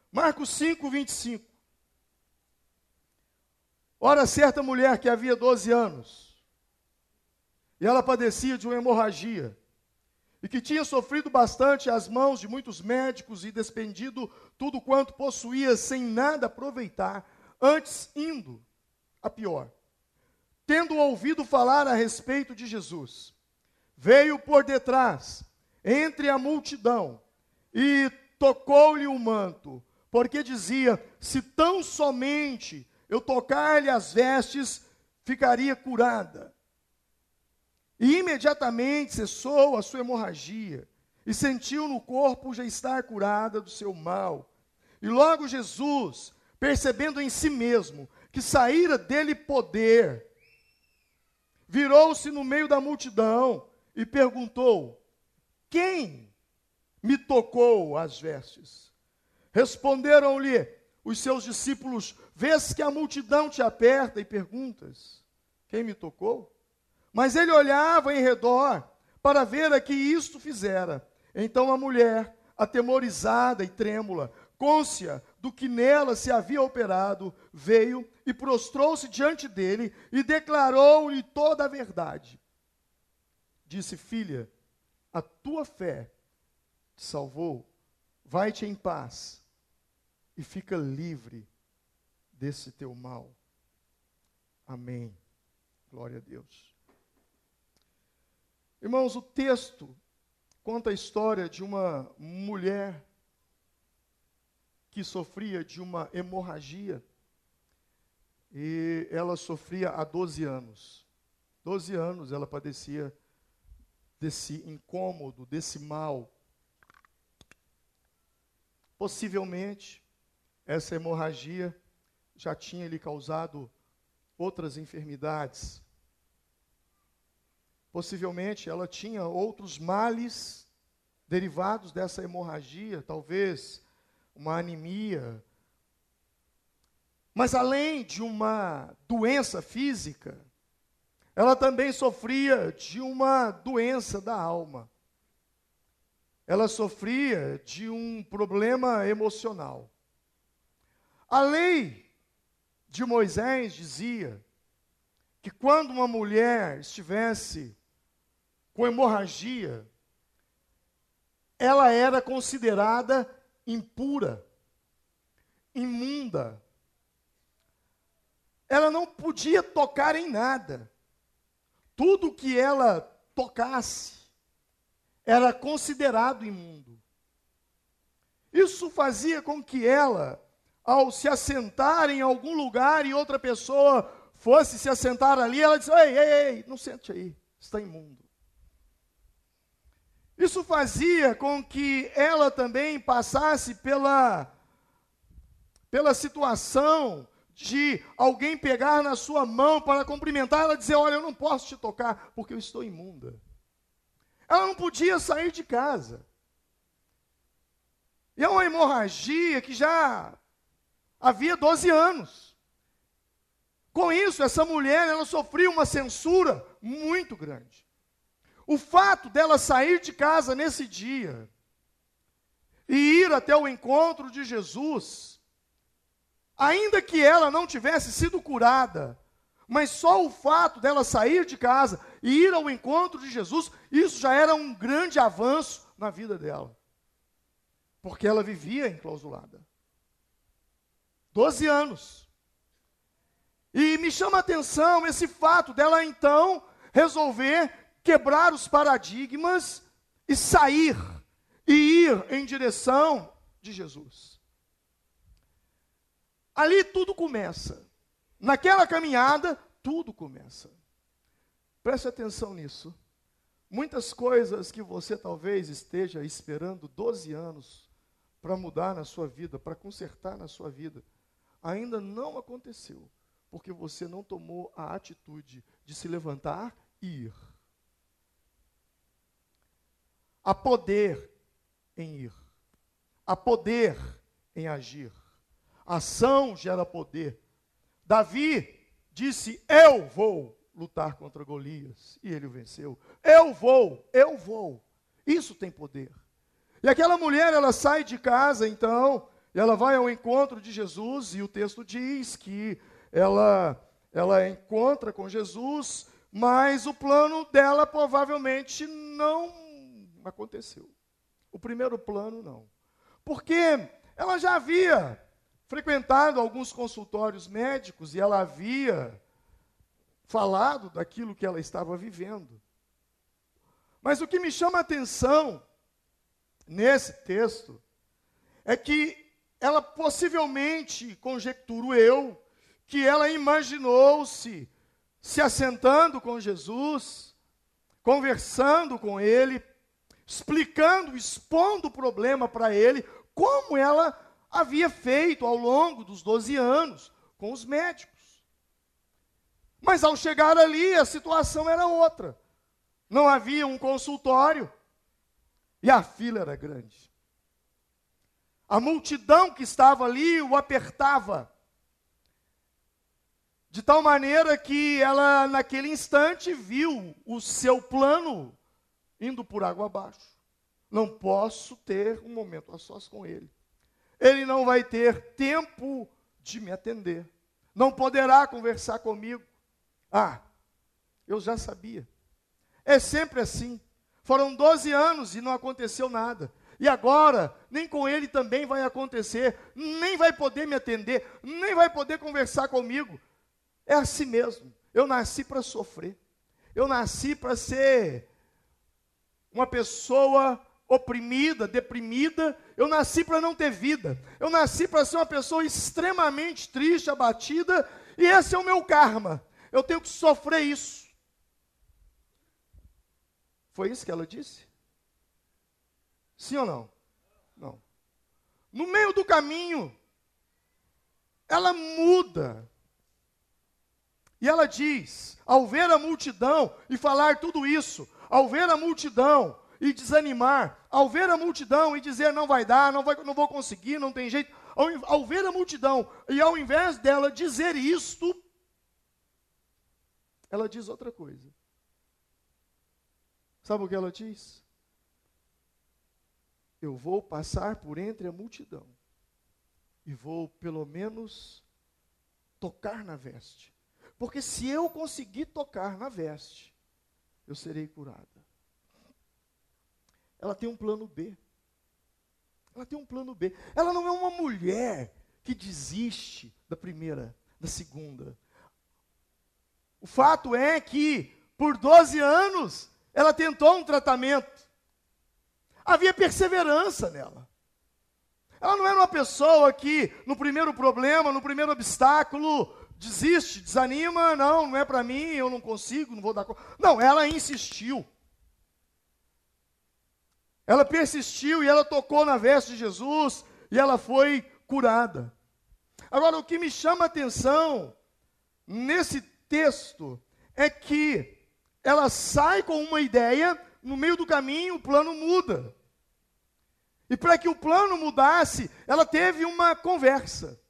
Marcos 5, 25. Ora, certa mulher que havia 12 anos, e ela padecia de uma hemorragia, e que tinha sofrido bastante às mãos de muitos médicos e despendido tudo quanto possuía sem nada aproveitar, antes indo a pior. Tendo ouvido falar a respeito de Jesus, veio por detrás, entre a multidão, e tocou-lhe o manto, porque dizia: se tão somente eu tocar-lhe as vestes, ficaria curada. E imediatamente cessou a sua hemorragia, e sentiu no corpo já estar curada do seu mal. E logo Jesus, percebendo em si mesmo que saíra dele poder, virou-se no meio da multidão e perguntou: quem me tocou as vestes? Responderam-lhe os seus discípulos: vês que a multidão te aperta e perguntas: quem me tocou? Mas ele olhava em redor para ver a que isto fizera. Então a mulher, atemorizada e trêmula, cônscia do que nela se havia operado, veio e prostrou-se diante dele e declarou-lhe toda a verdade. Disse: filha, a tua fé te salvou, vai-te em paz e fica livre desse teu mal. Amém. Glória a Deus. Irmãos, o texto conta a história de uma mulher que sofria de uma hemorragia, e ela sofria há 12 anos. 12 anos ela padecia desse incômodo, desse mal. Possivelmente, essa hemorragia já tinha lhe causado outras enfermidades. Possivelmente, ela tinha outros males derivados dessa hemorragia, talvez uma anemia. Mas além de uma doença física, ela também sofria de uma doença da alma. Ela sofria de um problema emocional. A lei de Moisés dizia que quando uma mulher estivesse com hemorragia, ela era considerada impura, imunda. Ela não podia tocar em nada. Tudo que ela tocasse era considerado imundo. Isso fazia com que ela, ao se assentar em algum lugar e outra pessoa fosse se assentar ali, ela disse: ei, não sente aí, está imundo. Isso fazia com que ela também passasse pela situação de alguém pegar na sua mão para cumprimentar ela e dizer: olha, eu não posso te tocar porque eu estou imunda. Ela não podia sair de casa. E é uma hemorragia que já havia 12 anos. Com isso, essa mulher, ela sofria uma censura muito grande. O fato dela sair de casa nesse dia e ir até o encontro de Jesus, ainda que ela não tivesse sido curada, mas só o fato dela sair de casa e ir ao encontro de Jesus, isso já era um grande avanço na vida dela. Porque ela vivia enclausulada. 12 anos. E me chama a atenção esse fato dela então resolver quebrar os paradigmas e sair, e ir em direção de Jesus. Ali tudo começa. Naquela caminhada, tudo começa. Preste atenção nisso. Muitas coisas que você talvez esteja esperando 12 anos para mudar na sua vida, para consertar na sua vida, ainda não aconteceu, porque você não tomou a atitude de se levantar e ir. Há poder em ir. Há poder em agir. Ação gera poder. Davi disse: eu vou lutar contra Golias. E ele o venceu. Eu vou. Isso tem poder. E aquela mulher, ela sai de casa, então, e ela vai ao encontro de Jesus, e o texto diz que ela encontra com Jesus, mas o plano dela provavelmente não aconteceu. O primeiro plano não. Porque ela já havia frequentado alguns consultórios médicos e ela havia falado daquilo que ela estava vivendo. Mas o que me chama a atenção nesse texto é que ela possivelmente, conjecturo eu, que ela imaginou-se se assentando com Jesus, conversando com ele, explicando, expondo o problema para ele, como ela havia feito ao longo dos 12 anos com os médicos. Mas ao chegar ali, a situação era outra. Não havia um consultório e a fila era grande. A multidão que estava ali o apertava, de tal maneira que ela, naquele instante, viu o seu plano indo por água abaixo. Não posso ter um momento a sós com ele. Ele não vai ter tempo de me atender. Não poderá conversar comigo. Ah, eu já sabia. É sempre assim. Foram 12 anos e não aconteceu nada. E agora, nem com ele também vai acontecer. Nem vai poder me atender. Nem vai poder conversar comigo. É assim mesmo. Eu nasci para sofrer. Eu nasci para ser uma pessoa oprimida, deprimida. Eu nasci para não ter vida. Eu nasci para ser uma pessoa extremamente triste, abatida. E esse é o meu karma. Eu tenho que sofrer isso. Foi isso que ela disse? Sim ou não? Não. No meio do caminho, ela muda. E ela diz, ao ver a multidão e falar tudo isso, ao ver a multidão e desanimar, ao ver a multidão e dizer não vai dar, não vou conseguir, não tem jeito, ao ver a multidão e ao invés dela dizer isto, ela diz outra coisa. Sabe o que ela diz? Eu vou passar por entre a multidão e vou pelo menos tocar na veste. Porque se eu conseguir tocar na veste, eu serei curada. Ela tem um plano B. Ela tem um plano B. Ela não é uma mulher que desiste da primeira, da segunda. O fato é que, por 12 anos, ela tentou um tratamento. Havia perseverança nela. Ela não era uma pessoa que, no primeiro problema, no primeiro obstáculo, desiste, desanima, não é para mim, eu não consigo, não vou dar conta. Não, ela insistiu. Ela persistiu e ela tocou na veste de Jesus e ela foi curada. Agora, o que me chama a atenção nesse texto é que ela sai com uma ideia, no meio do caminho o plano muda. E para que o plano mudasse, ela teve uma conversa.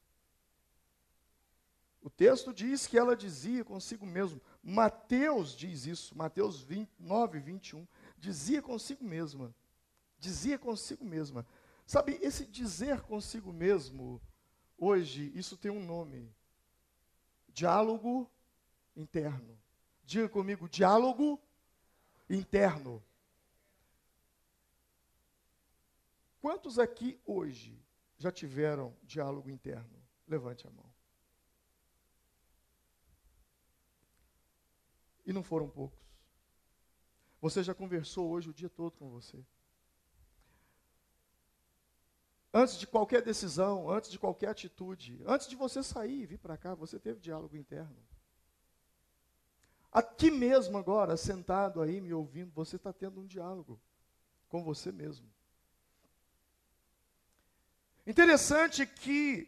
O texto diz que ela dizia consigo mesma, Mateus diz isso, Mateus 9, 21, dizia consigo mesma. Sabe, esse dizer consigo mesmo, hoje, isso tem um nome. Diálogo interno. Diga comigo, diálogo interno. Quantos aqui hoje já tiveram diálogo interno? Levante a mão. E não foram poucos. Você já conversou hoje o dia todo com você. Antes de qualquer decisão, antes de qualquer atitude, antes de você sair e vir para cá, você teve diálogo interno. Aqui mesmo agora, sentado aí me ouvindo, você está tendo um diálogo com você mesmo. Interessante que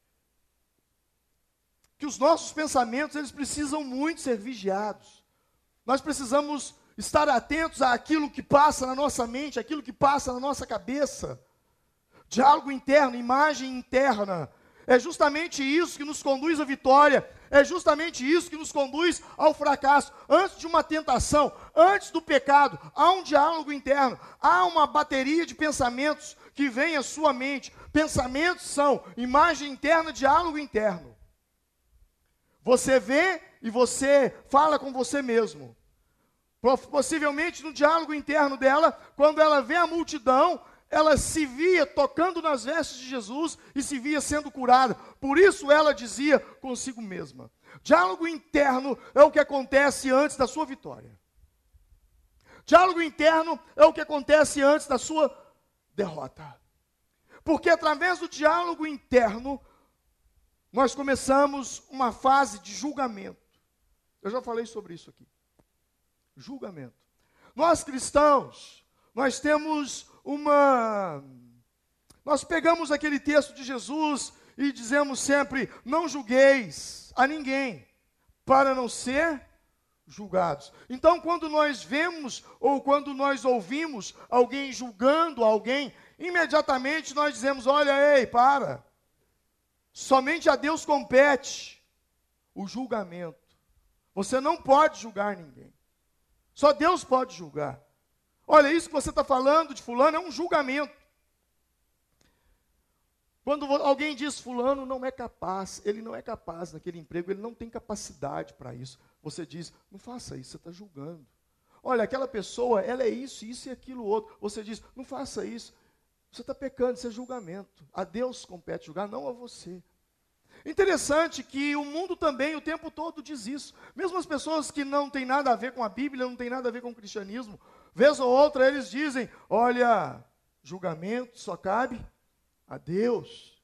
os nossos pensamentos, eles precisam muito ser vigiados. Nós precisamos estar atentos àquilo que passa na nossa mente, àquilo que passa na nossa cabeça. Diálogo interno, imagem interna. É justamente isso que nos conduz à vitória. É justamente isso que nos conduz ao fracasso. Antes de uma tentação, antes do pecado, há um diálogo interno. Há uma bateria de pensamentos que vem à sua mente. Pensamentos são imagem interna, diálogo interno. Você vê e você fala com você mesmo. Possivelmente no diálogo interno dela, quando ela vê a multidão, ela se via tocando nas vestes de Jesus e se via sendo curada. Por isso ela dizia consigo mesma. Diálogo interno é o que acontece antes da sua vitória. Diálogo interno é o que acontece antes da sua derrota. Porque através do diálogo interno, nós começamos uma fase de julgamento. Eu já falei sobre isso aqui. Julgamento. Nós cristãos, nós temos nós pegamos aquele texto de Jesus e dizemos sempre, não julgueis a ninguém, para não ser julgados. Então, quando nós vemos ou quando nós ouvimos alguém julgando alguém, imediatamente nós dizemos, olha, ei, para. Somente a Deus compete o julgamento. Você não pode julgar ninguém. Só Deus pode julgar. Olha, isso que você está falando de fulano é um julgamento. Quando alguém diz fulano não é capaz, ele não é capaz naquele emprego, ele não tem capacidade para isso. Você diz, não faça isso, você está julgando. Olha, aquela pessoa, ela é isso, isso e aquilo outro. Você diz, não faça isso, você está pecando, isso é julgamento. A Deus compete julgar, não a você. Interessante que o mundo também o tempo todo diz isso. Mesmo as pessoas que não têm nada a ver com a Bíblia, não têm nada a ver com o cristianismo, vez ou outra eles dizem, olha, julgamento só cabe a Deus.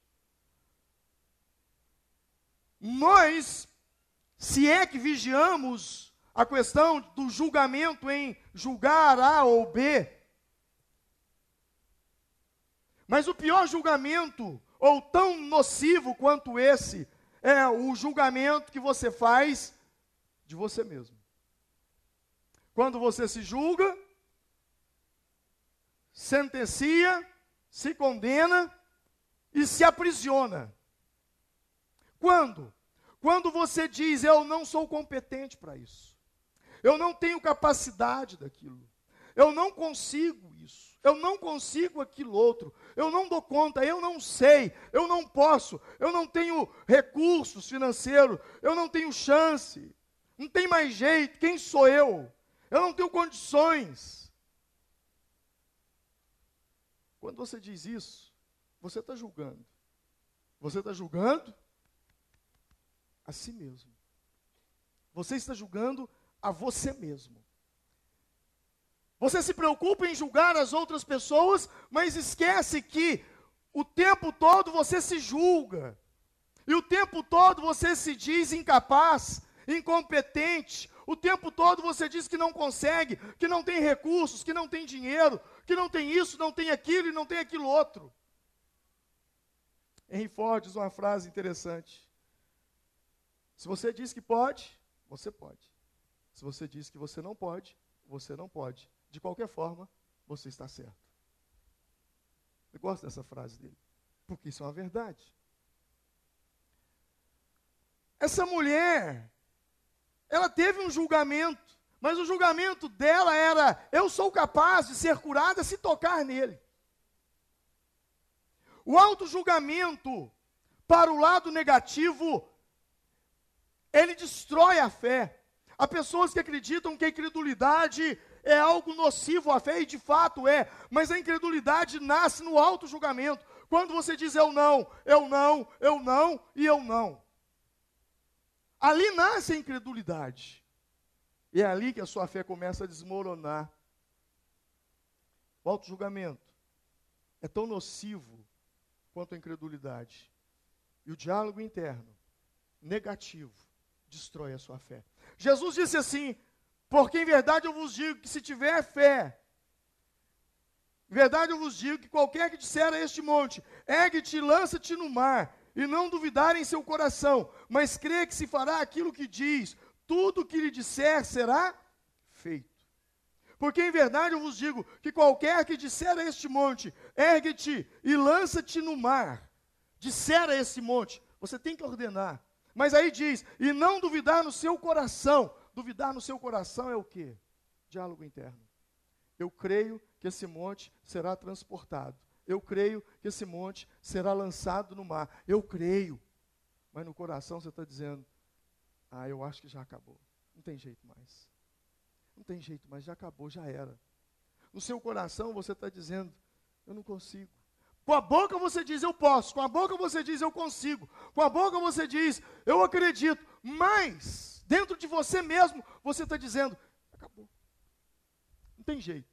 Nós, se é que vigiamos a questão do julgamento em julgar A ou B, mas o pior julgamento, ou tão nocivo quanto esse, é o julgamento que você faz de você mesmo. Quando você se julga, sentencia, se condena e se aprisiona. Quando? Quando você diz, eu não sou competente para isso. Eu não tenho capacidade daquilo. Eu não consigo isso. Eu não consigo aquilo outro. Eu não dou conta, eu não sei, eu não posso, eu não tenho recursos financeiros, eu não tenho chance, não tem mais jeito, quem sou eu? Eu não tenho condições. Quando você diz isso, você está julgando. Você está julgando a si mesmo. Você está julgando a você mesmo. Você se preocupa em julgar as outras pessoas, mas esquece que o tempo todo você se julga. E o tempo todo você se diz incapaz, incompetente. O tempo todo você diz que não consegue, que não tem recursos, que não tem dinheiro, que não tem isso, não tem aquilo e não tem aquilo outro. Henry Ford diz uma frase interessante. Se você diz que pode, você pode. Se você diz que você não pode, você não pode. De qualquer forma, você está certo. Eu gosto dessa frase dele, porque isso é uma verdade. Essa mulher, ela teve um julgamento, mas o julgamento dela era, eu sou capaz de ser curada se tocar nele. O auto-julgamento, para o lado negativo, ele destrói a fé. Há pessoas que acreditam que a incredulidade é algo nocivo à fé, e de fato é, mas a incredulidade nasce no auto-julgamento. Quando você diz eu não, eu não, eu não e eu não. Ali nasce a incredulidade. E é ali que a sua fé começa a desmoronar. O auto-julgamento é tão nocivo quanto a incredulidade. E o diálogo interno, negativo, destrói a sua fé. Jesus disse assim, porque em verdade eu vos digo que se tiver fé, em verdade eu vos digo que qualquer que disser a este monte, ergue-te e lança-te no mar, e não duvidar em seu coração, mas crê que se fará aquilo que diz, tudo o que lhe disser será feito. Porque em verdade eu vos digo que qualquer que disser a este monte, ergue-te e lança-te no mar, disser a esse monte, você tem que ordenar. Mas aí diz, e não duvidar no seu coração. Duvidar no seu coração é o quê? Diálogo interno. Eu creio que esse monte será transportado. Eu creio que esse monte será lançado no mar. Eu creio. Mas no coração você está dizendo, eu acho que já acabou. Não tem jeito mais. Não tem jeito mais, já acabou, já era. No seu coração você está dizendo, eu não consigo. Com a boca você diz, eu posso. Com a boca você diz, eu consigo. Com a boca você diz, eu acredito. Mas, dentro de você mesmo, você está dizendo, acabou. Não tem jeito.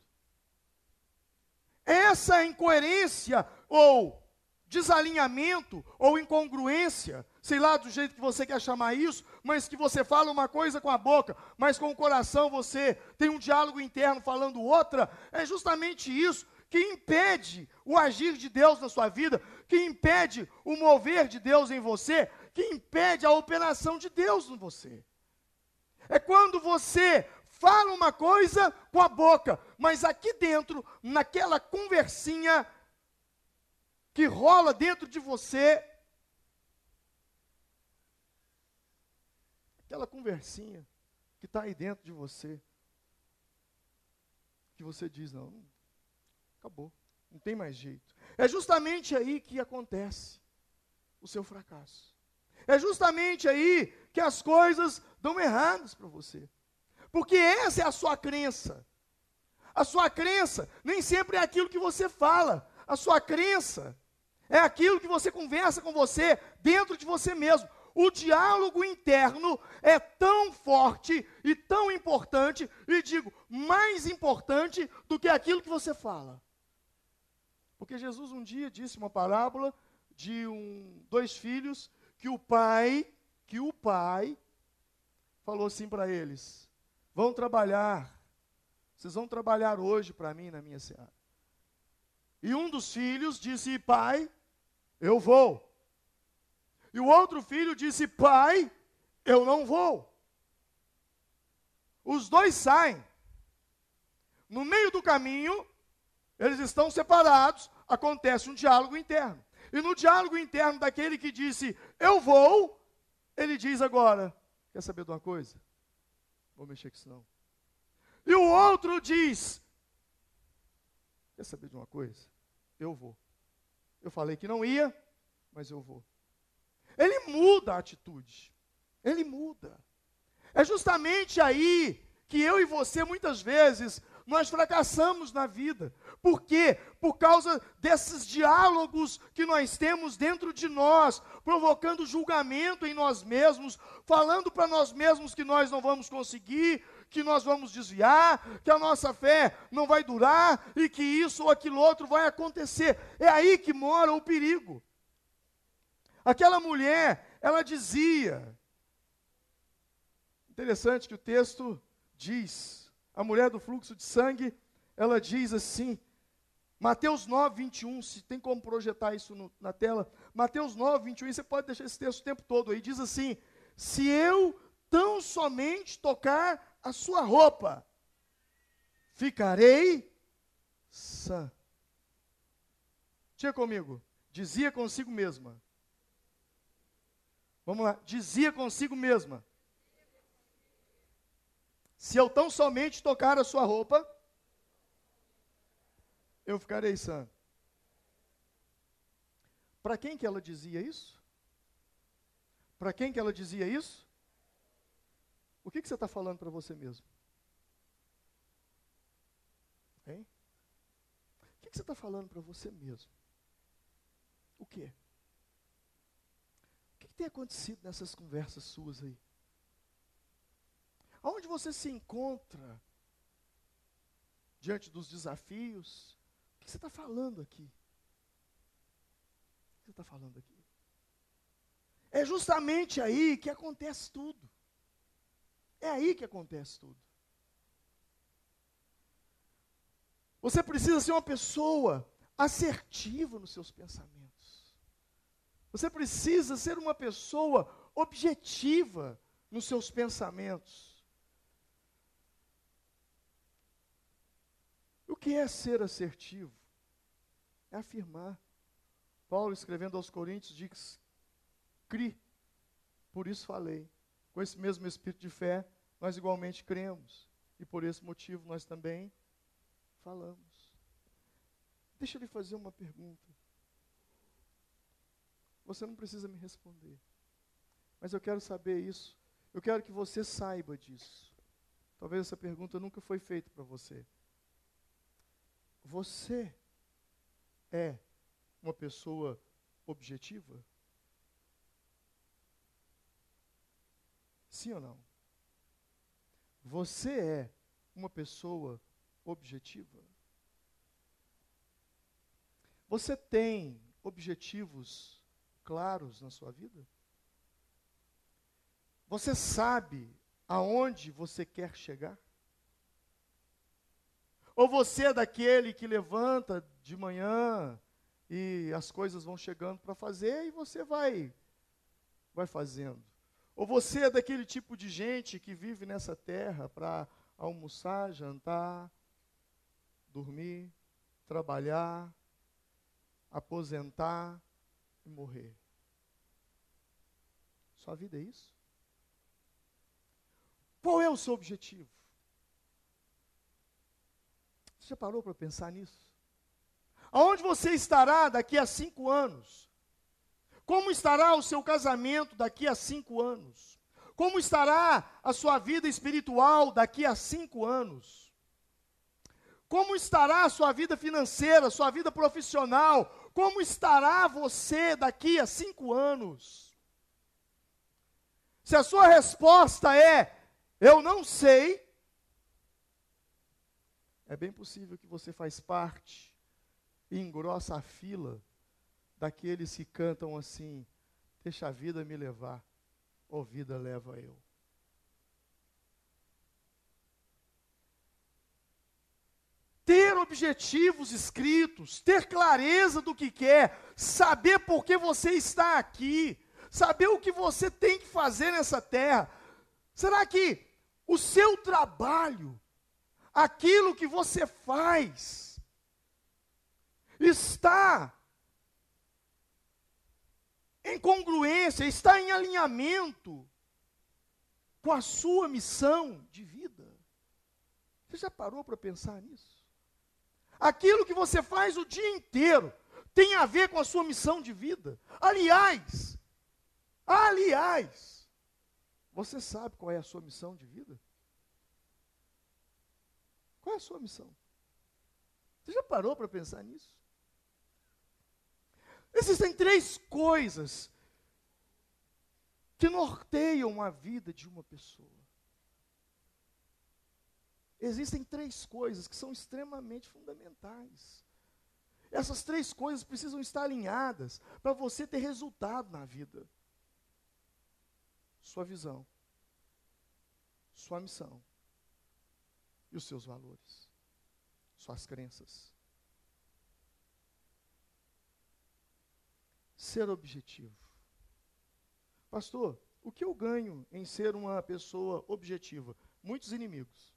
Essa incoerência, ou desalinhamento, ou incongruência, sei lá do jeito que você quer chamar isso, mas que você fala uma coisa com a boca, mas com o coração você tem um diálogo interno falando outra, é justamente isso que impede o agir de Deus na sua vida, que impede o mover de Deus em você, que impede a operação de Deus em você. É quando você fala uma coisa com a boca, mas aqui dentro, naquela conversinha que rola dentro de você, aquela conversinha que está aí dentro de você, que você diz, não, acabou, não tem mais jeito. É justamente aí que acontece o seu fracasso. É justamente aí que as coisas dão erradas para você. Porque essa é a sua crença. A sua crença nem sempre é aquilo que você fala. A sua crença é aquilo que você conversa com você, dentro de você mesmo. O diálogo interno é tão forte e tão importante, e digo, mais importante do que aquilo que você fala. Porque Jesus um dia disse uma parábola de dois filhos, que o pai falou assim para eles, vão trabalhar, vocês vão trabalhar hoje para mim na minha seara. E um dos filhos disse, pai, eu vou. E o outro filho disse, pai, eu não vou. Os dois saem. No meio do caminho, eles estão separados, acontece um diálogo interno. E no diálogo interno daquele que disse, eu vou, ele diz agora, quer saber de uma coisa? Vou mexer com isso não. E o outro diz, quer saber de uma coisa? Eu vou. Eu falei que não ia, mas eu vou. Ele muda a atitude. Ele muda. É justamente aí que eu e você, muitas vezes, nós fracassamos na vida. Por quê? Por causa desses diálogos que nós temos dentro de nós, provocando julgamento em nós mesmos, falando para nós mesmos que nós não vamos conseguir, que nós vamos desviar, que a nossa fé não vai durar e que isso ou aquilo outro vai acontecer. É aí que mora o perigo. Aquela mulher, ela dizia, interessante que o texto diz, a mulher do fluxo de sangue, ela diz assim, Mateus 9, 21, se tem como projetar isso na tela, Mateus 9, 21, você pode deixar esse texto o tempo todo aí, diz assim, se eu tão somente tocar a sua roupa, ficarei sã. Tinha comigo, dizia consigo mesma. Vamos lá, dizia consigo mesma. Se eu tão somente tocar a sua roupa, eu ficarei sã. Para quem que ela dizia isso? Para quem que ela dizia isso? O que você está falando para você mesmo? Hein? O que você está falando para você mesmo? O quê? O que tem acontecido nessas conversas suas aí? Aonde você se encontra diante dos desafios? O que você está falando aqui? O que você está falando aqui? É justamente aí que acontece tudo. É aí que acontece tudo. Você precisa ser uma pessoa assertiva nos seus pensamentos. Você precisa ser uma pessoa objetiva nos seus pensamentos. O que é ser assertivo? É afirmar. Paulo, escrevendo aos Coríntios, diz: cri, por isso falei. Com esse mesmo espírito de fé, nós igualmente cremos. E por esse motivo nós também falamos. Deixa eu lhe fazer uma pergunta. Você não precisa me responder. Mas eu quero saber isso. Eu quero que você saiba disso. Talvez essa pergunta nunca foi feita para você. Você é uma pessoa objetiva? Sim ou não? Você é uma pessoa objetiva? Você tem objetivos claros na sua vida? Você sabe aonde você quer chegar? Ou você é daquele que levanta de manhã e as coisas vão chegando para fazer e você vai fazendo? Ou você é daquele tipo de gente que vive nessa terra para almoçar, jantar, dormir, trabalhar, aposentar e morrer? Sua vida é isso? Qual é o seu objetivo? Você já parou para pensar nisso? Aonde você estará daqui a 5 anos? Como estará o seu casamento daqui a 5 anos? Como estará a sua vida espiritual daqui a 5 anos? Como estará a sua vida financeira, a sua vida profissional? Como estará você daqui a 5 anos? Se a sua resposta é: eu não sei, é bem possível que você faz parte e engrossa a fila daqueles que cantam assim: deixa a vida me levar, ou vida leva eu. Ter objetivos escritos, ter clareza do que quer, saber por que você está aqui, saber o que você tem que fazer nessa terra. Será que o seu trabalho, aquilo que você faz, está em congruência, está em alinhamento com a sua missão de vida? Você já parou para pensar nisso? Aquilo que você faz o dia inteiro tem a ver com a sua missão de vida. Aliás, você sabe qual é a sua missão de vida? Qual é a sua missão? Você já parou para pensar nisso? Existem 3 coisas que norteiam a vida de uma pessoa. Existem 3 coisas que são extremamente fundamentais. Essas 3 coisas precisam estar alinhadas para você ter resultado na vida. Sua visão, sua missão e os seus valores, suas crenças. Ser objetivo. Pastor, o que eu ganho em ser uma pessoa objetiva? Muitos inimigos.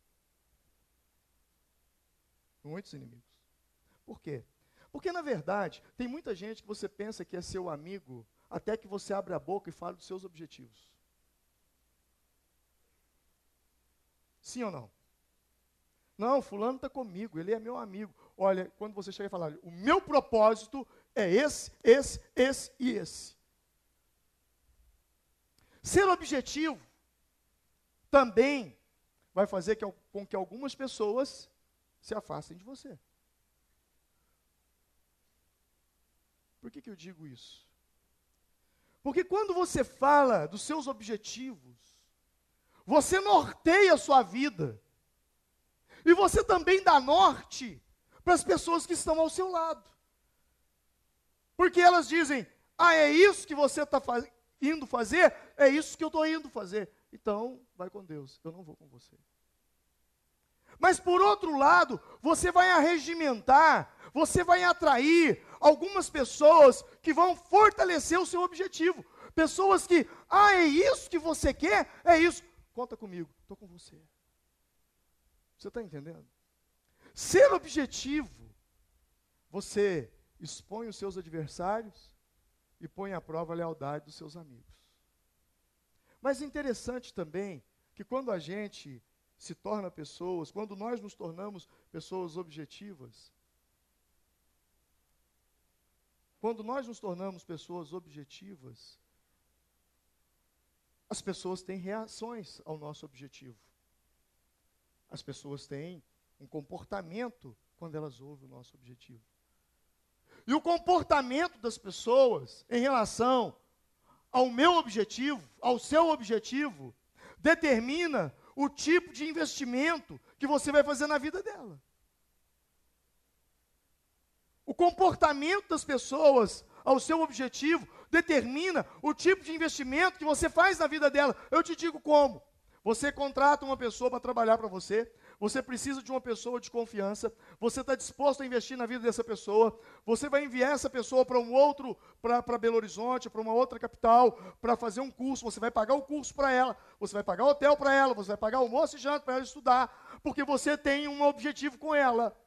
Muitos inimigos. Por quê? Porque, na verdade, tem muita gente que você pensa que é seu amigo, até que você abre a boca e fala dos seus objetivos. Sim ou não? Não, fulano está comigo, ele é meu amigo. Olha, quando você chega e fala: o meu propósito é esse e esse. Ser objetivo também vai fazer com que algumas pessoas se afastem de você. Por que eu digo isso? Porque quando você fala dos seus objetivos, você norteia a sua vida. E você também dá norte para as pessoas que estão ao seu lado. Porque elas dizem: é isso que você está indo fazer? É isso que eu estou indo fazer. Então, vai com Deus, eu não vou com você. Mas por outro lado, você vai arregimentar, você vai atrair algumas pessoas que vão fortalecer o seu objetivo. Pessoas que: é isso que você quer? É isso. Conta comigo, estou com você. Você está entendendo? Ser objetivo, você expõe os seus adversários e põe à prova a lealdade dos seus amigos. Mas é interessante também que quando a gente se torna pessoas, quando nós nos tornamos pessoas objetivas, as pessoas têm reações ao nosso objetivo. As pessoas têm um comportamento quando elas ouvem o nosso objetivo. E o comportamento das pessoas em relação ao meu objetivo, ao seu objetivo, determina o tipo de investimento que você vai fazer na vida dela. O comportamento das pessoas ao seu objetivo determina o tipo de investimento que você faz na vida dela. Eu te digo como. Você contrata uma pessoa para trabalhar para você, você precisa de uma pessoa de confiança, você está disposto a investir na vida dessa pessoa, você vai enviar essa pessoa para Belo Horizonte, para uma outra capital, para fazer um curso, você vai pagar o curso para ela, você vai pagar o hotel para ela, você vai pagar almoço e janta para ela estudar, porque você tem um objetivo com ela.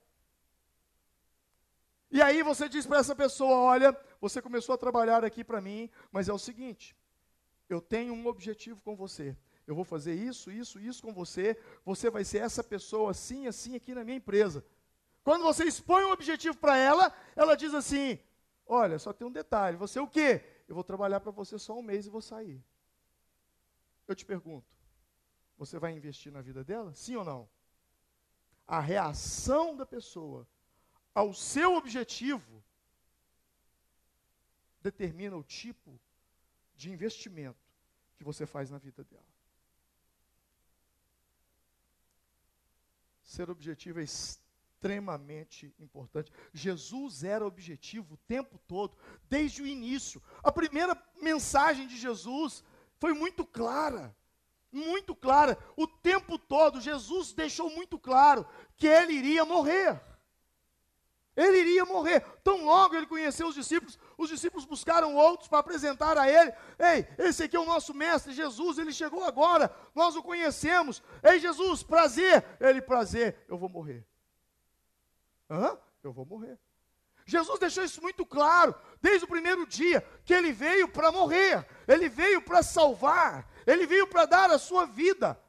E aí você diz para essa pessoa, olha, você começou a trabalhar aqui para mim, mas é o seguinte, eu tenho um objetivo com você. Eu vou fazer isso com você. Você vai ser essa pessoa assim, assim aqui na minha empresa. Quando você expõe um objetivo para ela, ela diz assim, olha, só tem um detalhe, você o quê? Eu vou trabalhar para você só um mês e vou sair. Eu te pergunto, você vai investir na vida dela? Sim ou não? A reação da pessoa ao seu objetivo determina o tipo de investimento que você faz na vida dela. Ser objetivo é extremamente importante. Jesus era objetivo o tempo todo, desde o início. A primeira mensagem de Jesus foi muito clara. Muito clara. O tempo todo, Jesus deixou muito claro que ele iria morrer. Ele iria morrer. Tão logo ele conheceu os discípulos buscaram outros para apresentar a ele. Ei, esse aqui é o nosso mestre, Jesus, ele chegou agora, nós o conhecemos. Ei, Jesus, prazer. Ele, prazer, eu vou morrer. Eu vou morrer. Jesus deixou isso muito claro, desde o primeiro dia, que ele veio para morrer, ele veio para salvar, ele veio para dar a sua vida.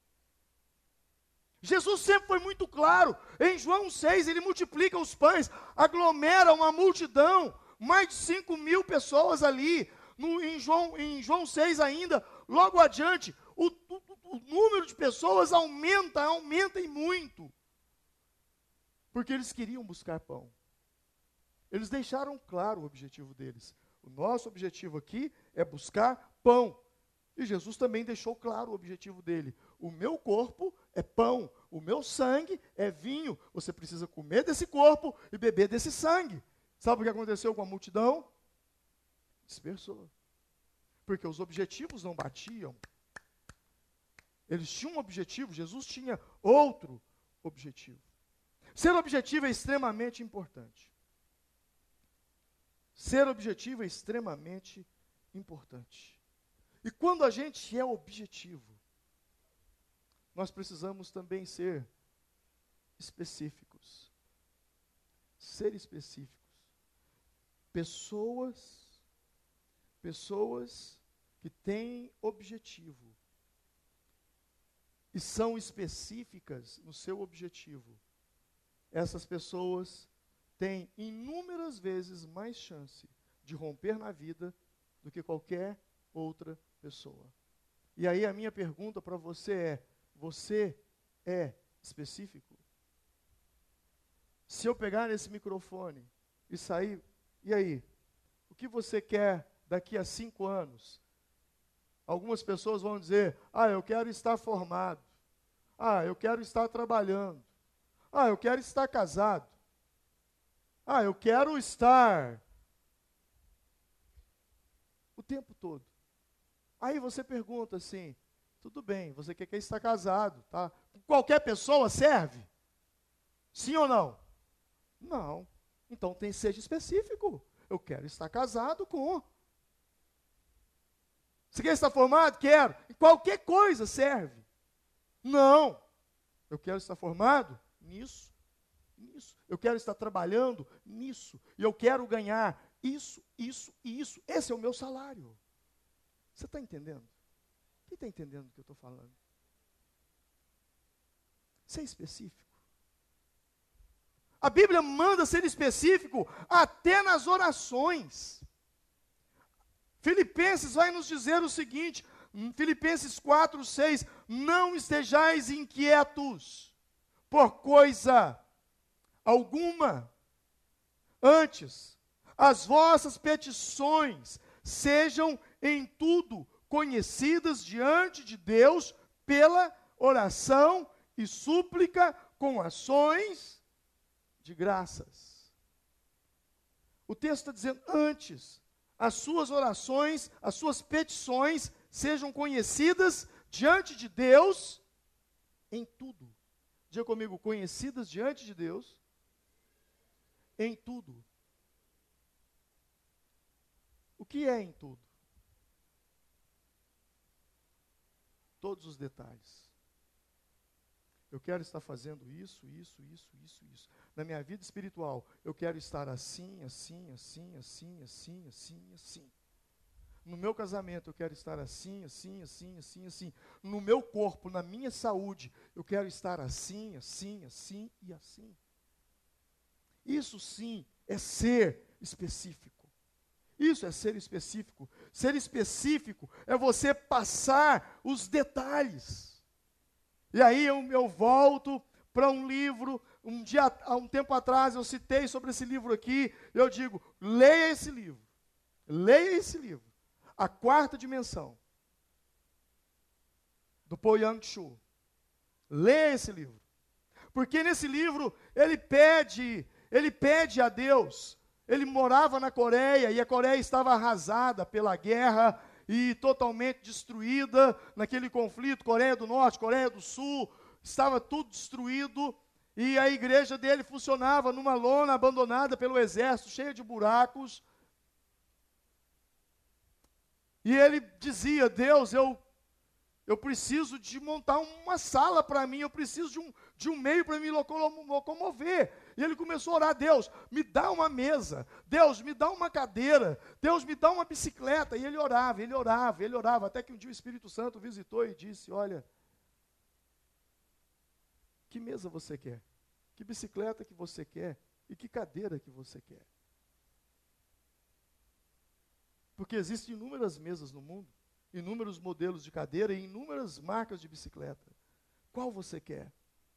Jesus sempre foi muito claro. Em João 6, ele multiplica os pães, aglomera uma multidão, mais de 5.000 pessoas ali. Em João 6 ainda, logo adiante, o número de pessoas aumenta e muito. Porque eles queriam buscar pão. Eles deixaram claro o objetivo deles. O nosso objetivo aqui é buscar pão. E Jesus também deixou claro o objetivo dele. O meu corpo é pão, o meu sangue é vinho. Você precisa comer desse corpo e beber desse sangue. Sabe o que aconteceu com a multidão? Dispersou. Porque os objetivos não batiam. Eles tinham um objetivo, Jesus tinha outro objetivo. Ser objetivo é extremamente importante. Ser objetivo é extremamente importante. E quando a gente é objetivo, nós precisamos também ser específicos. Ser específicos. Pessoas que têm objetivo e são específicas no seu objetivo, essas pessoas têm inúmeras vezes mais chance de romper na vida do que qualquer outra pessoa. E aí a minha pergunta para você é específico? Se eu pegar esse microfone e sair, e aí? O que você quer daqui a 5 anos? Algumas pessoas vão dizer, eu quero estar formado. Eu quero estar trabalhando. Eu quero estar casado. Eu quero estar o tempo todo. Aí você pergunta assim, tudo bem, você quer estar casado, tá? Qualquer pessoa serve? Sim ou não? Não. Então seja específico. Eu quero estar casado com. Você quer estar formado? Quero. Qualquer coisa serve. Não. Eu quero estar formado nisso, nisso. Eu quero estar trabalhando nisso. E eu quero ganhar isso, isso e isso. Esse é o meu salário. Você está entendendo? Quem está entendendo o que eu estou falando? Ser específico. A Bíblia manda ser específico até nas orações. Filipenses vai nos dizer o seguinte, Filipenses 4, 6, não estejais inquietos por coisa alguma, antes, as vossas petições sejam em tudo conhecidas diante de Deus pela oração e súplica com ações de graças. O texto está dizendo, antes, as suas orações, as suas petições sejam conhecidas diante de Deus em tudo. Diga comigo, conhecidas diante de Deus em tudo. O que é em tudo? Todos os detalhes. Eu quero estar fazendo isso. Na minha vida espiritual, eu quero estar assim. No meu casamento, eu quero estar assim. No meu corpo, na minha saúde, eu quero estar assim. Isso sim é ser específico. Isso é ser específico. Ser específico é você passar os detalhes. E aí eu volto para um livro, há um tempo atrás eu citei sobre esse livro aqui, eu digo, leia esse livro, A Quarta Dimensão, do Paul Yang-Shu. Leia esse livro, porque nesse livro ele pede a Deus, ele morava na Coreia, e a Coreia estava arrasada pela guerra, e totalmente destruída naquele conflito, Coreia do Norte, Coreia do Sul, estava tudo destruído, e a igreja dele funcionava numa lona abandonada pelo exército, cheia de buracos, e ele dizia, Deus, eu preciso de montar uma sala para mim, eu preciso de um meio para me locomover. E ele começou a orar, Deus, me dá uma mesa, Deus, me dá uma cadeira, Deus, me dá uma bicicleta. E ele orava, até que um dia o Espírito Santo visitou e disse, olha, que mesa você quer? Que bicicleta que você quer? E que cadeira que você quer? Porque existem inúmeras mesas no mundo, inúmeros modelos de cadeira e inúmeras marcas de bicicleta. Qual você quer?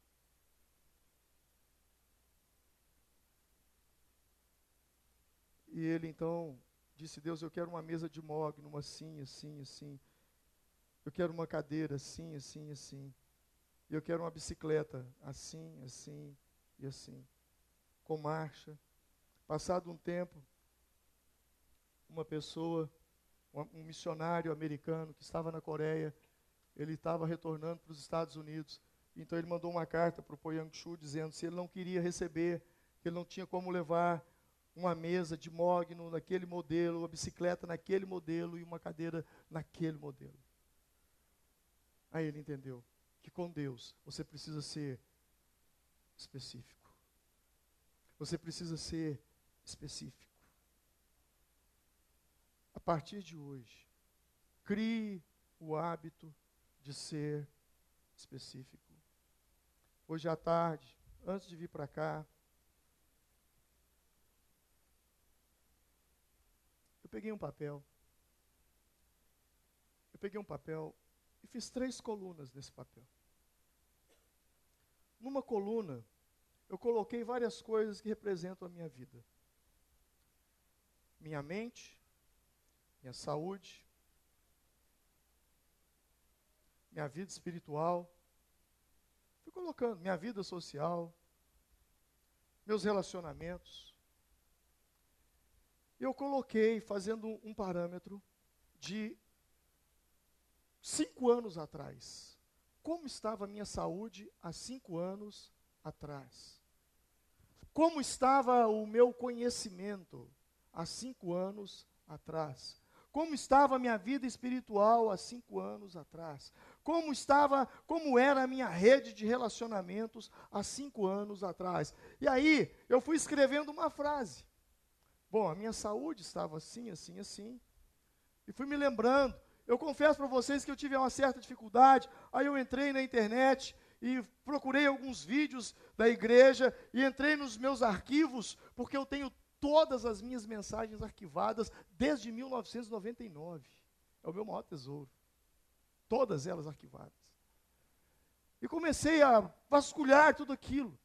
E ele então disse, Deus, eu quero uma mesa de mogno, assim. Eu quero uma cadeira assim. E eu quero uma bicicleta assim, com marcha. Passado um tempo, uma pessoa, um missionário americano que estava na Coreia, ele estava retornando para os Estados Unidos. Então ele mandou uma carta para o Paul Yang-Shu dizendo se ele não queria receber, que ele não tinha como levar uma mesa de mogno naquele modelo, uma bicicleta naquele modelo e uma cadeira naquele modelo. Aí ele entendeu que com Deus você precisa ser específico. Você precisa ser específico. A partir de hoje, crie o hábito de ser específico. Hoje à tarde, antes de vir para cá, eu peguei um papel e fiz 3 colunas nesse papel. Numa coluna, eu coloquei várias coisas que representam a minha vida. Minha mente, minha saúde, minha vida espiritual. Fui colocando minha vida social, meus relacionamentos. Eu coloquei, fazendo um parâmetro de 5 anos atrás. Como estava a minha saúde há 5 anos atrás? Como estava o meu conhecimento há 5 anos atrás? como estava a minha vida espiritual há 5 anos atrás. Como era a minha rede de relacionamentos há 5 anos atrás. E aí, eu fui escrevendo uma frase. Bom, a minha saúde estava assim, assim, assim. E fui me lembrando. Eu confesso para vocês que eu tive uma certa dificuldade. Aí eu entrei na internet e procurei alguns vídeos da igreja e entrei nos meus arquivos, porque eu tenho todas as minhas mensagens arquivadas desde 1999. É o meu maior tesouro. Todas elas arquivadas. E comecei a vasculhar tudo aquilo.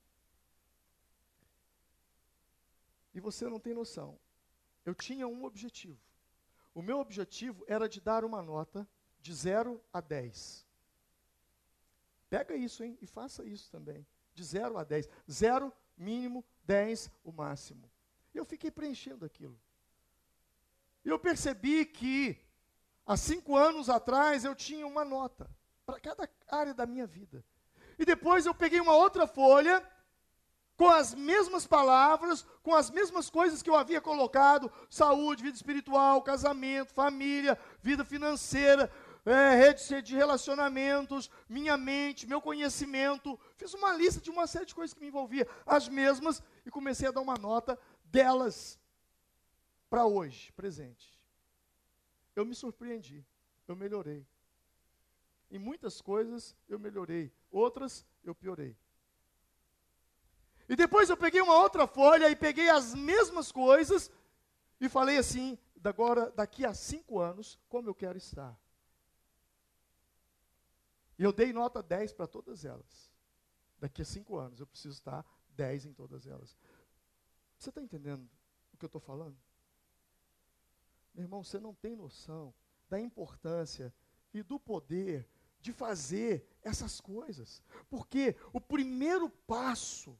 E você não tem noção. Eu tinha um objetivo. O meu objetivo era de dar uma nota de 0 a 10. Pega isso, hein, e faça isso também. De 0 a 10. 0, mínimo, 10, o máximo. E eu fiquei preenchendo aquilo. E eu percebi que, há 5 anos atrás, eu tinha uma nota para cada área da minha vida. E depois eu peguei uma outra folha, com as mesmas palavras, com as mesmas coisas que eu havia colocado: saúde, vida espiritual, casamento, família, vida financeira, rede de relacionamentos, minha mente, meu conhecimento. Fiz uma lista de uma série de coisas que me envolvia, as mesmas, e comecei a dar uma nota delas para hoje, presente. Eu me surpreendi, eu melhorei. Em muitas coisas eu melhorei, outras eu piorei. E depois eu peguei uma outra folha e peguei as mesmas coisas e falei assim: daqui a 5 anos, como eu quero estar. E eu dei nota 10 para todas elas. Daqui a 5 anos eu preciso estar 10 em todas elas. Você está entendendo o que eu estou falando? Meu irmão, você não tem noção da importância e do poder de fazer essas coisas. Porque o primeiro passo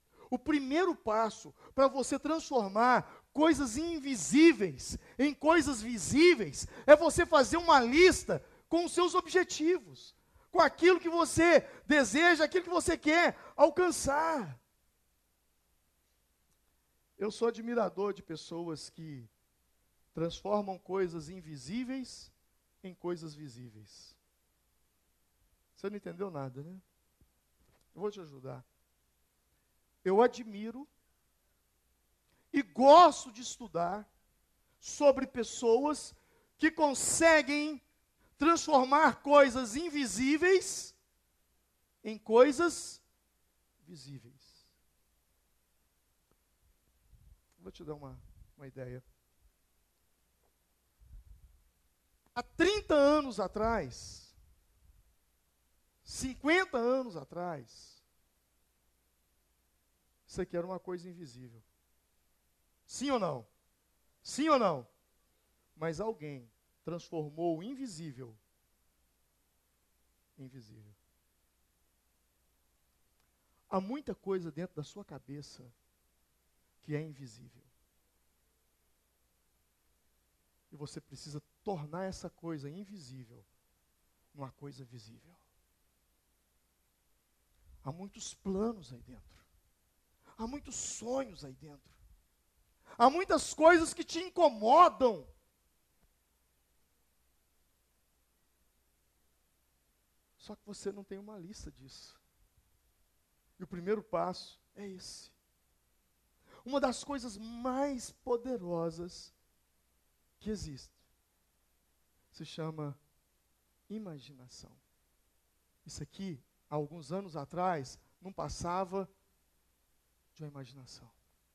para você transformar coisas invisíveis em coisas visíveis é você fazer uma lista com os seus objetivos, com aquilo que você deseja, aquilo que você quer alcançar. Eu sou admirador de pessoas que transformam coisas invisíveis em coisas visíveis. Você não entendeu nada, né? Eu vou te ajudar. Eu admiro e gosto de estudar sobre pessoas que conseguem transformar coisas invisíveis em coisas visíveis. Vou te dar uma ideia. Há 30 anos atrás, 50 anos atrás, isso aqui era uma coisa invisível. Sim ou não? Sim ou não? Mas alguém transformou o invisível em visível. Há muita coisa dentro da sua cabeça que é invisível. E você precisa tornar essa coisa invisível numa coisa visível. Há muitos planos aí dentro. Há muitos sonhos aí dentro. Há muitas coisas que te incomodam. Só que você não tem uma lista disso. E o primeiro passo é esse. Uma das coisas mais poderosas que existe se chama imaginação. Isso aqui, há alguns anos atrás, não passava de uma imaginação.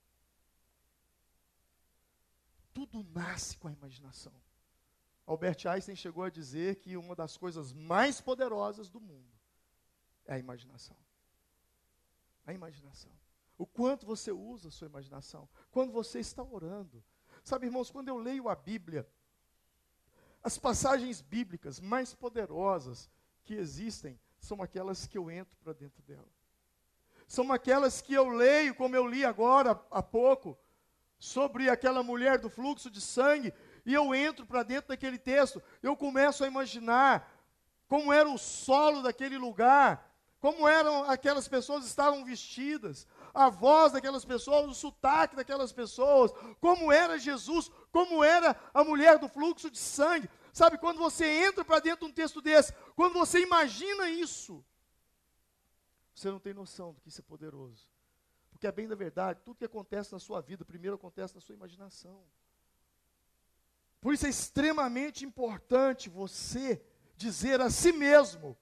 Tudo nasce com a imaginação. Albert Einstein chegou a dizer que uma das coisas mais poderosas do mundo é a imaginação. A imaginação. O quanto você usa a sua imaginação. Quando você está orando. Sabe, irmãos, quando eu leio a Bíblia, as passagens bíblicas mais poderosas que existem são aquelas que eu entro para dentro dela. São aquelas que eu leio, como eu li agora há pouco, sobre aquela mulher do fluxo de sangue, e eu entro para dentro daquele texto, eu começo a imaginar como era o solo daquele lugar, como eram aquelas pessoas estavam vestidas, a voz daquelas pessoas, o sotaque daquelas pessoas, como era Jesus, como era a mulher do fluxo de sangue. Sabe, quando você entra para dentro de um texto desse, quando você imagina isso, você não tem noção do que isso é poderoso. Porque é bem da verdade, tudo que acontece na sua vida, primeiro acontece na sua imaginação. Por isso é extremamente importante você dizer a si mesmo,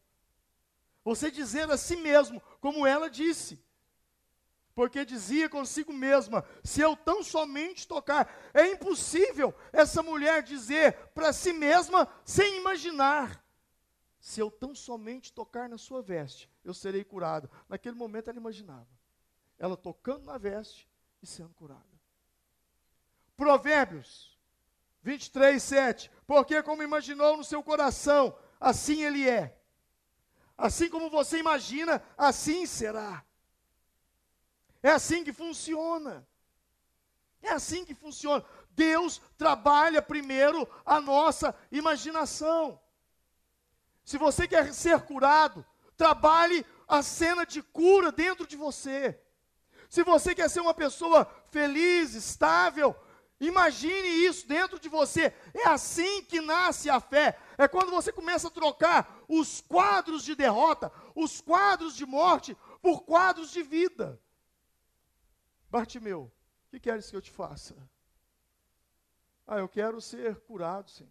como ela disse. Porque dizia consigo mesma, se eu tão somente tocar, é impossível essa mulher dizer para si mesma, sem imaginar, se eu tão somente tocar na sua veste, eu serei curada. Naquele momento ela imaginava, ela tocando na veste e sendo curada. Provérbios 23, 7, porque como imaginou no seu coração, assim ele é. Assim como você imagina, assim será. É assim que funciona. É assim que funciona. Deus trabalha primeiro a nossa imaginação. Se você quer ser curado, trabalhe a cena de cura dentro de você. Se você quer ser uma pessoa feliz, estável, imagine isso dentro de você. É assim que nasce a fé. É quando você começa a trocar os quadros de derrota, os quadros de morte, por quadros de vida. Bartimeu, o que queres que eu te faça? Eu quero ser curado, Senhor.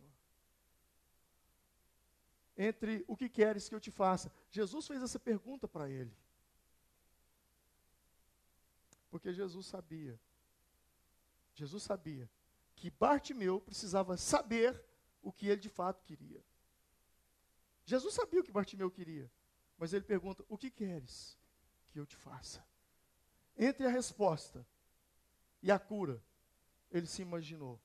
Entre o que queres que eu te faça? Jesus fez essa pergunta para ele. Porque Jesus sabia que Bartimeu precisava saber o que ele de fato queria. Jesus sabia o que Bartimeu queria, mas ele pergunta, o que queres que eu te faça? Entre a resposta e a cura, ele se imaginou.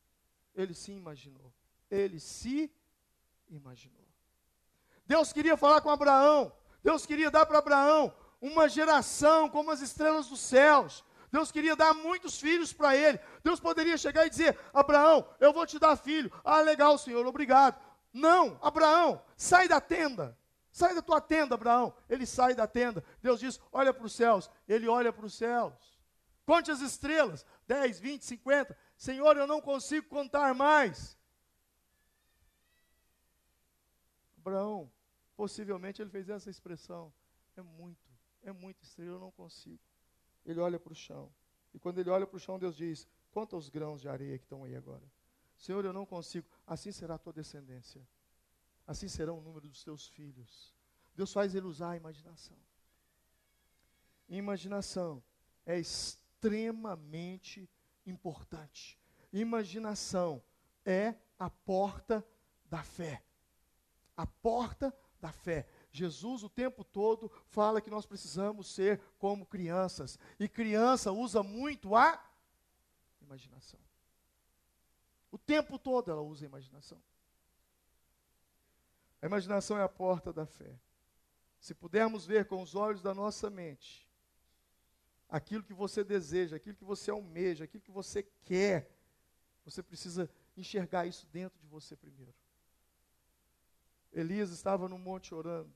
Deus queria falar com Abraão. Deus queria dar para Abraão uma geração como as estrelas dos céus. Deus queria dar muitos filhos para ele. Deus poderia chegar e dizer, Abraão, eu vou te dar filho. Legal, Senhor, obrigado. Não, Abraão, sai da tenda. Sai da tua tenda, Abraão. Ele sai da tenda. Deus diz, olha para os céus. Ele olha para os céus. Conte as estrelas. 10, 20, 50. Senhor, eu não consigo contar mais. Abraão, possivelmente ele fez essa expressão. É muito estrela, eu não consigo. Ele olha para o chão. E quando ele olha para o chão, Deus diz, conta os grãos de areia que estão aí agora. Senhor, eu não consigo. Assim será a tua descendência. Assim será o número dos teus filhos. Deus faz ele usar a imaginação. Imaginação é extremamente importante. Imaginação é a porta da fé. A porta da fé. Jesus o tempo todo fala que nós precisamos ser como crianças. E criança usa muito a imaginação. O tempo todo ela usa a imaginação. A imaginação é a porta da fé. Se pudermos ver com os olhos da nossa mente, aquilo que você deseja, aquilo que você almeja, aquilo que você quer, você precisa enxergar isso dentro de você primeiro. Elias estava no monte orando.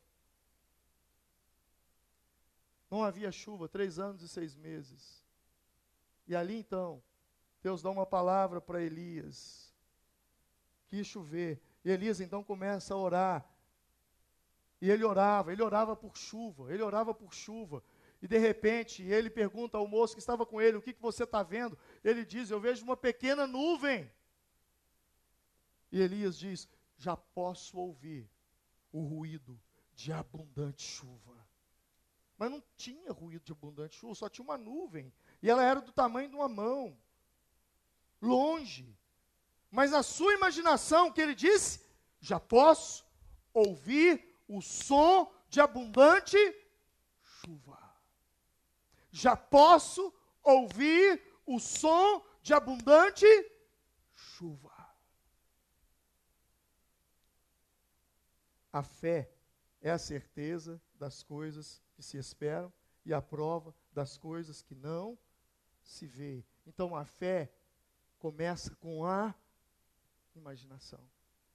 Não havia chuva, 3 anos e 6 meses. E ali então, Deus dá uma palavra para Elias, que ia chover. E Elias então começa a orar. E ele orava por chuva. E de repente, ele pergunta ao moço que estava com ele, o que você está vendo? Ele diz, eu vejo uma pequena nuvem. E Elias diz, já posso ouvir o ruído de abundante chuva. Mas não tinha ruído de abundante chuva, só tinha uma nuvem. E ela era do tamanho de uma mão. Longe. Mas a sua imaginação, que ele disse, já posso ouvir o som de abundante chuva. Já posso ouvir o som de abundante chuva. A fé é a certeza das coisas que se esperam e a prova das coisas que não se vê. Então a fé começa com a imaginação.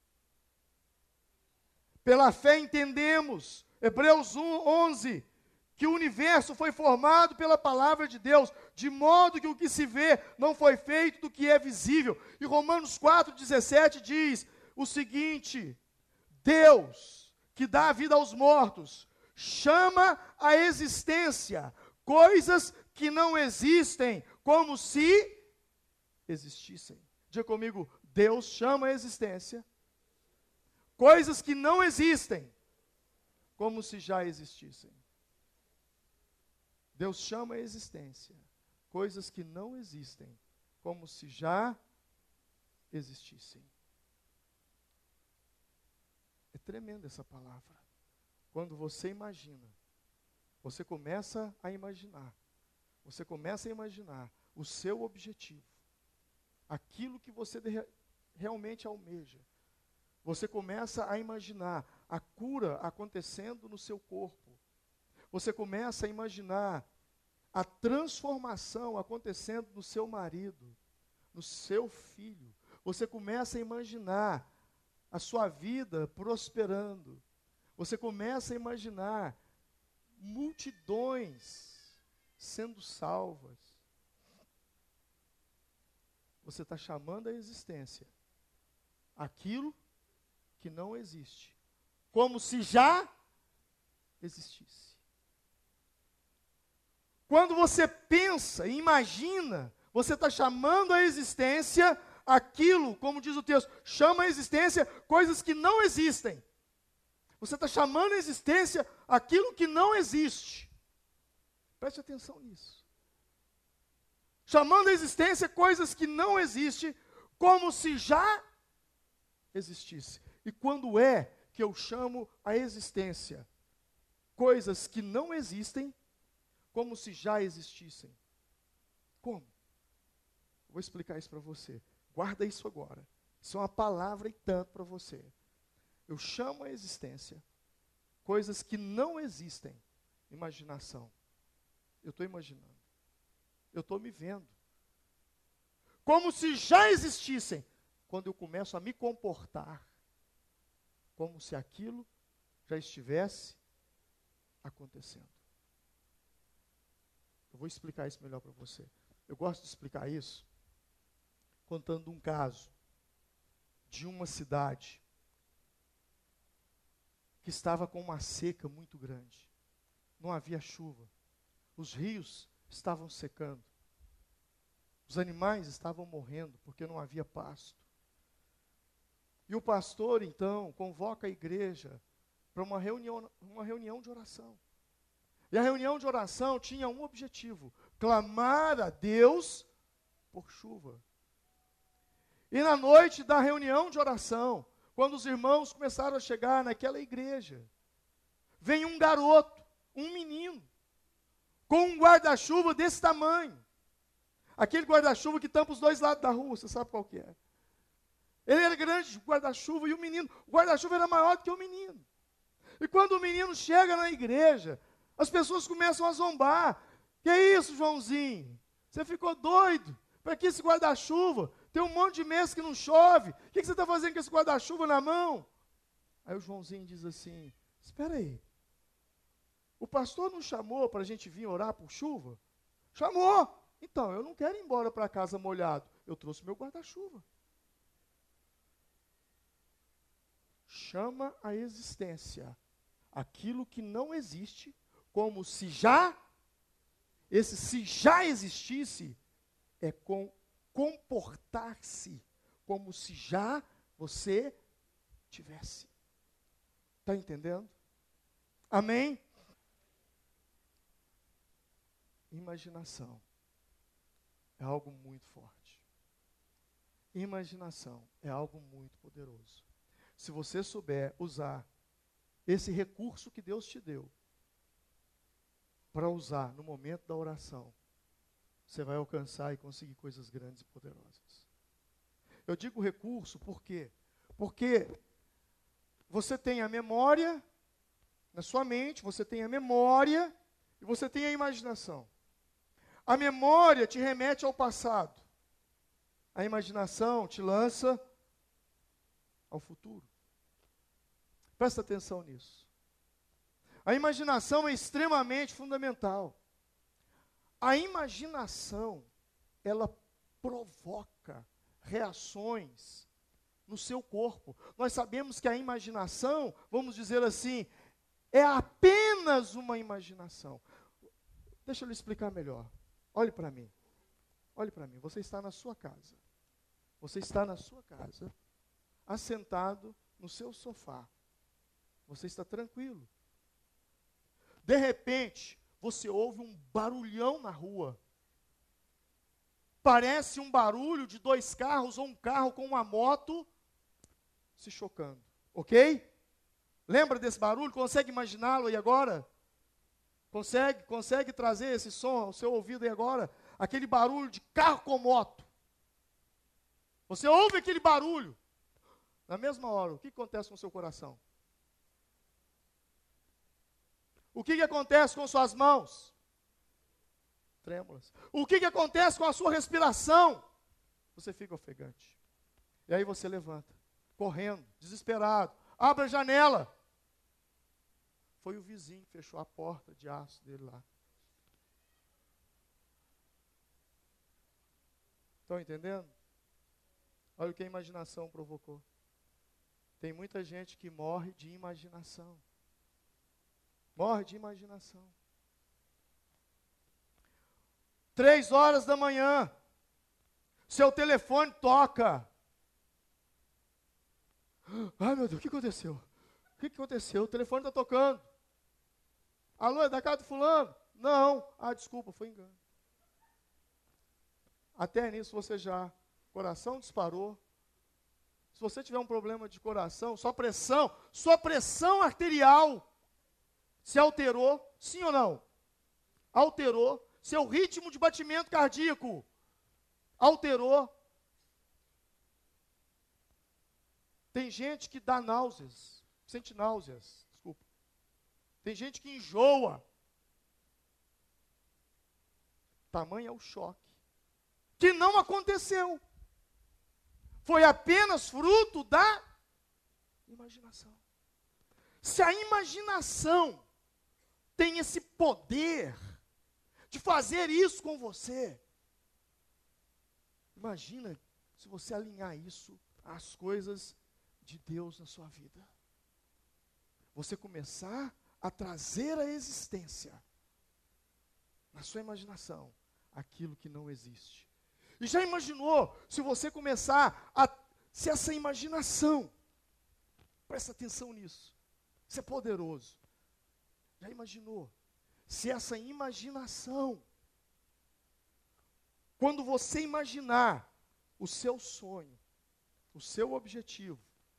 Pela fé entendemos, Hebreus 11, que o universo foi formado pela palavra de Deus, de modo que o que se vê não foi feito do que é visível. E Romanos 4,17 diz o seguinte: Deus, que dá a vida aos mortos, chama à existência coisas que não existem, como se existissem. Diga comigo, Deus chama à existência coisas que não existem, como se já existissem. Deus chama à existência coisas que não existem, como se já existissem. É tremenda essa palavra. Quando você imagina, você começa a imaginar o seu objetivo, aquilo que você realmente almeja. Você começa a imaginar a cura acontecendo no seu corpo. Você começa a imaginar a transformação acontecendo no seu marido, no seu filho. Você começa a imaginar a sua vida prosperando. Você começa a imaginar multidões sendo salvas. Você está chamando à existência aquilo que não existe, como se já existisse. Quando você pensa e imagina, você está chamando à existência aquilo, como diz o texto, chama à existência coisas que não existem. Você está chamando à existência aquilo que não existe. Preste atenção nisso. Chamando à existência coisas que não existem, como se já existisse. E quando é que eu chamo à existência coisas que não existem, como se já existissem? Como? Vou explicar isso para você. Guarda isso agora. Isso é uma palavra e tanto para você. Eu chamo à existência coisas que não existem. Imaginação. Eu estou imaginando. Eu estou me vendo. Como se já existissem. Quando eu começo a me comportar como se aquilo já estivesse acontecendo. Eu vou explicar isso melhor para você. Eu gosto de explicar isso contando um caso de uma cidade que estava com uma seca muito grande. Não havia chuva. Os rios estavam secando. Os animais estavam morrendo porque não havia pasto. E o pastor, então, convoca a igreja para uma reunião de oração. E a reunião de oração tinha um objetivo: clamar a Deus por chuva. E na noite da reunião de oração, quando os irmãos começaram a chegar naquela igreja, vem um garoto, um menino, com um guarda-chuva desse tamanho. Aquele guarda-chuva que tampa os dois lados da rua, você sabe qual que é. Ele era grande, guarda-chuva, e o guarda-chuva era maior do que o menino. E quando o menino chega na igreja, as pessoas começam a zombar. Que isso, Joãozinho? Você ficou doido? Para que esse guarda-chuva? Tem um monte de mês que não chove. O que você está fazendo com esse guarda-chuva na mão? Aí o Joãozinho diz assim: espera aí. O pastor não chamou para a gente vir orar por chuva? Chamou. Então, eu não quero ir embora para casa molhado. Eu trouxe meu guarda-chuva. Chama a existência aquilo que não existe, como se já, esse se já existisse, é comportar-se como se já você tivesse. Está entendendo? Amém? Imaginação é algo muito forte. Imaginação é algo muito poderoso. Se você souber usar esse recurso que Deus te deu para usar no momento da oração, você vai alcançar e conseguir coisas grandes e poderosas. Eu digo recurso por quê? Porque você tem a memória, na sua mente, você tem a memória e você tem a imaginação. A memória te remete ao passado. A imaginação te lança ao futuro. Presta atenção nisso. A imaginação é extremamente fundamental. A imaginação, ela provoca reações no seu corpo. Nós sabemos que a imaginação, vamos dizer assim, é apenas uma imaginação. Deixa eu lhe explicar melhor. Olhe para mim. Olhe para mim. Você está na sua casa. Você está na sua casa, assentado no seu sofá. Você está tranquilo. De repente, você ouve um barulhão na rua. Parece um barulho de 2 carros ou um carro com uma moto se chocando. Ok? Lembra desse barulho? Consegue imaginá-lo aí agora? Consegue trazer esse som ao seu ouvido aí agora? Aquele barulho de carro com moto. Você ouve aquele barulho. Na mesma hora, o que acontece com o seu coração? O que acontece com suas mãos? Trêmulas. O que acontece com a sua respiração? Você fica ofegante. E aí você levanta, correndo, desesperado. Abre a janela. Foi o vizinho que fechou a porta de aço dele lá. Estão entendendo? Olha o que a imaginação provocou. Tem muita gente que morre de imaginação. Morre de imaginação. 3 horas da manhã, seu telefone toca. Ai meu Deus, o que aconteceu? O que aconteceu? O telefone está tocando. Alô, é da casa do fulano? Não. Ah, desculpa, foi engano. Até nisso você já, coração disparou. Se você tiver um problema de coração, sua pressão arterial se alterou, sim ou não? Alterou. Seu ritmo de batimento cardíaco alterou. Tem gente que dá náuseas, sente náuseas, desculpa. Tem gente que enjoa. Tamanho é o choque. Que não aconteceu. Foi apenas fruto da imaginação. Se a imaginação tem esse poder de fazer isso com você, imagina se você alinhar isso às coisas de Deus na sua vida. Você começar a trazer à existência, na sua imaginação, aquilo que não existe. E já imaginou se você começar se essa imaginação, presta atenção nisso, isso é poderoso. Já imaginou se essa imaginação, quando você imaginar o seu sonho, o seu objetivo,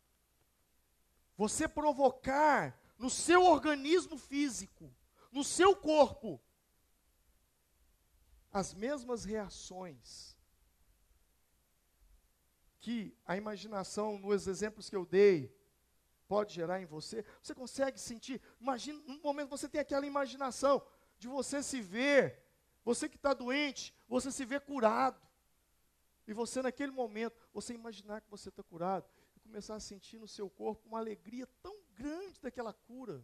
você provocar no seu organismo físico, no seu corpo, as mesmas reações que a imaginação, nos exemplos que eu dei, pode gerar em você. Você consegue sentir? Imagina, num momento você tem aquela imaginação de você se ver, você que está doente, você se vê curado. E você naquele momento, você imaginar que você está curado, e começar a sentir no seu corpo uma alegria tão grande daquela cura.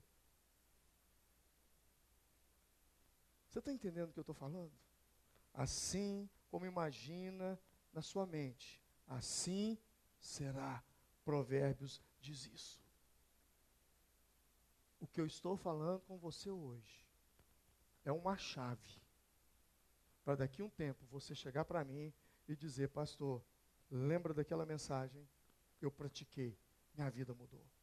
Você está entendendo o que eu estou falando? Assim como imagina na sua mente, assim será. Provérbios diz isso. O que eu estou falando com você hoje é uma chave para daqui a um tempo você chegar para mim e dizer: pastor, lembra daquela mensagem? Eu pratiquei, minha vida mudou.